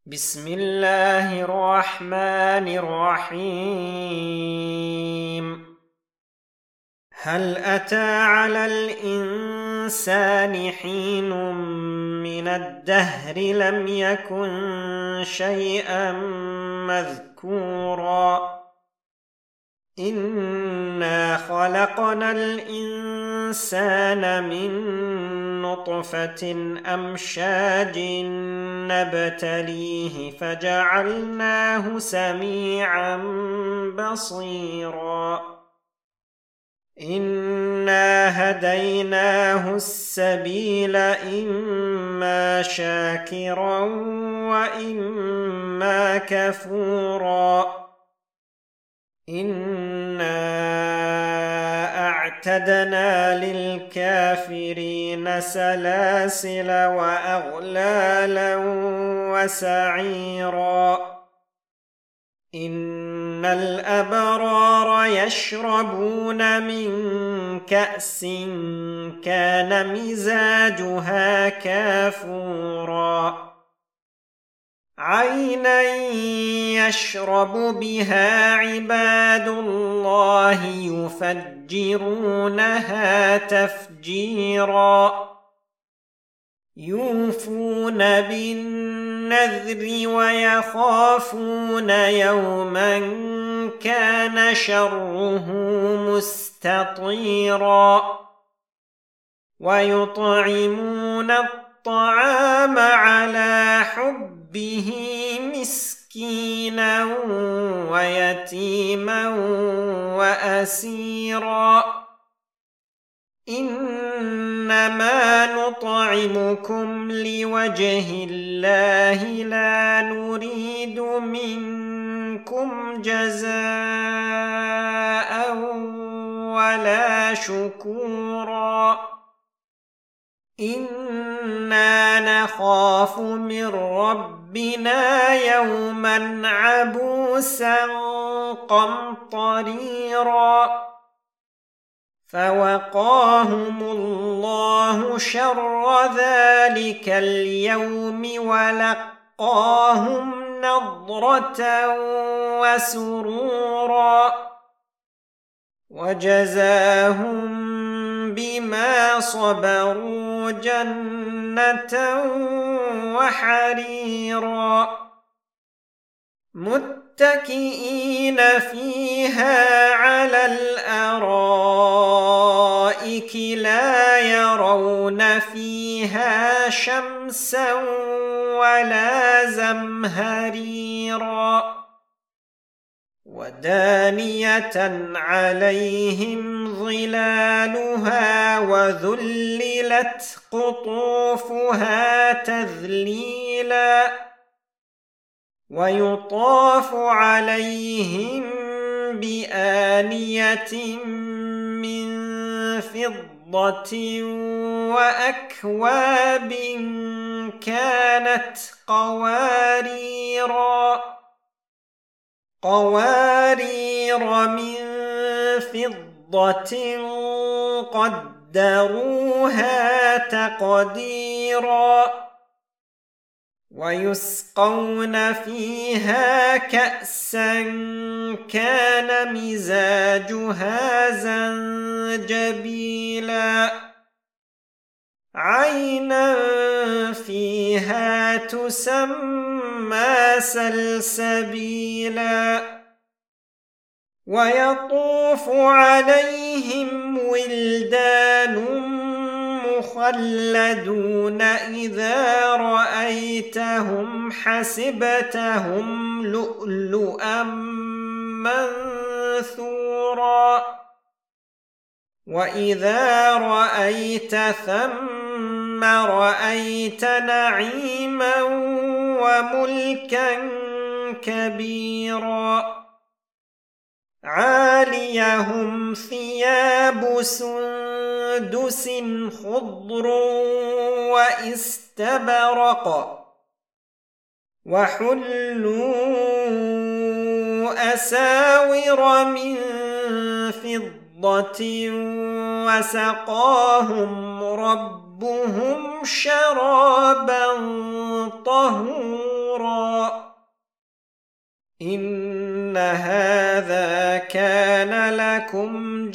بسم الله الرحمن الرحيم. هل أتى على الإنسان حين من الدهر لم يكن شيئا مذكورا إنا خلقنا الإنسان من نطفة أمشاج نبتليه فجعلناه سميعا بصيرا إنا هديناه السبيل إما شاكرا وإما كفورا إنا أعتدنا للكافرين سلاسل وأغلالا وسعيرا إن الأبرار يشربون من كأس كان مزاجها كافورا عينا يشرب بها عباد الله يفجرونها تفجيرا يوفون بالنذر ويخافون يوما كان شره مستطيرا ويطعمون الطعام على حبه مسكينا ويتيما وأسيرا إنما نطعمكم لوجه الله لا نريد منكم جزاء ولا شكورا إنا نخاف من ربنا يوما عبوسا قمطريرا فوقاهم الله شر ذلك اليوم ولقاهم نضرة وسرورا وجزاهم بما صبروا جنة وحريرا متكئين فيها على الأرائك لا يرون فيها شمسا ولا زمهريرا ودانية عليهم ظلالها وذللت قطوفها تذليلا ويطاف عليهم بآنية من فضة وأكواب كانت قوارير من فضة قدروها تقديرا ويسقون فيها كأسا كان مزاجها زنجبيلا عينا فيها تسمى سلسبيلا ويطوف عليهم ولدان مخلدون إذا رأيتهم حسبتهم لؤلؤا منثورا وإذا رأيت ثم رأيت نعيما وملكا كبيرا عاليهم ثياب سندس خضر واستبرق وحلوا أساور من فضة وسقاهم ربهم شرابا طهورا كفورا إن هذا كان لكم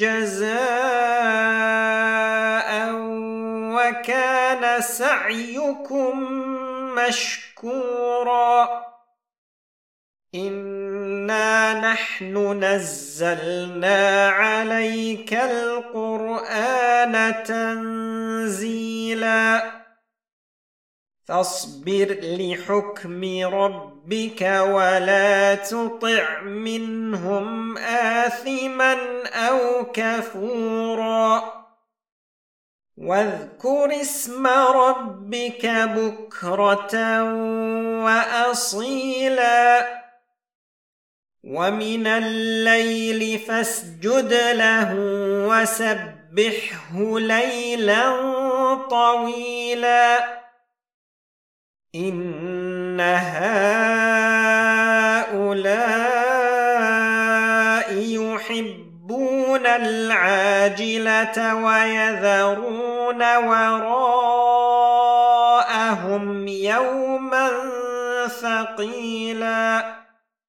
جزاء وكان سعيكم مشكورا إنا نحن نزلنا عليك القرآن تنزيلا فاصبر لحكم ربك ولا تطع منهم آثما أو كفورا واذكر اسم ربك بكرة وأصيلا ومن الليل فاسجد له وسبحه ليلا طويلا إن هؤلاء يحبون العاجلة ويذرون وراءهم يوما ثقيلا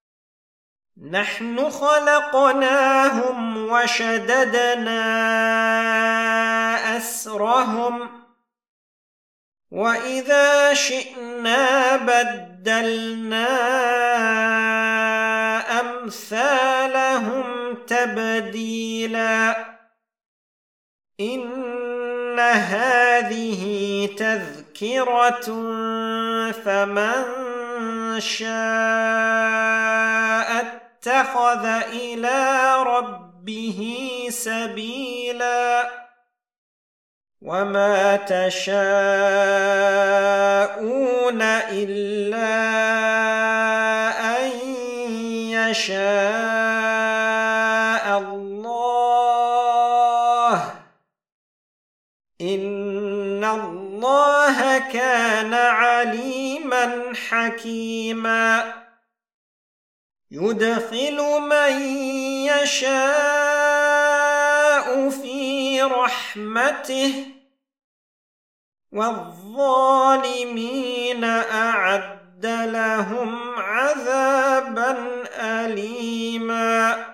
نحن خلقناهم وشددنا أسرهم وإذا شئنا بدلنا أمثالهم تبديلا إن هذه تذكرة فمن شاء اتخذ إلى ربه سبيلا وما تشاءون إلا أن يشاء الله إن الله كان عليما حكيما يدخل من يشاء في رحمته والظالمين أعد لهم عذابا أليما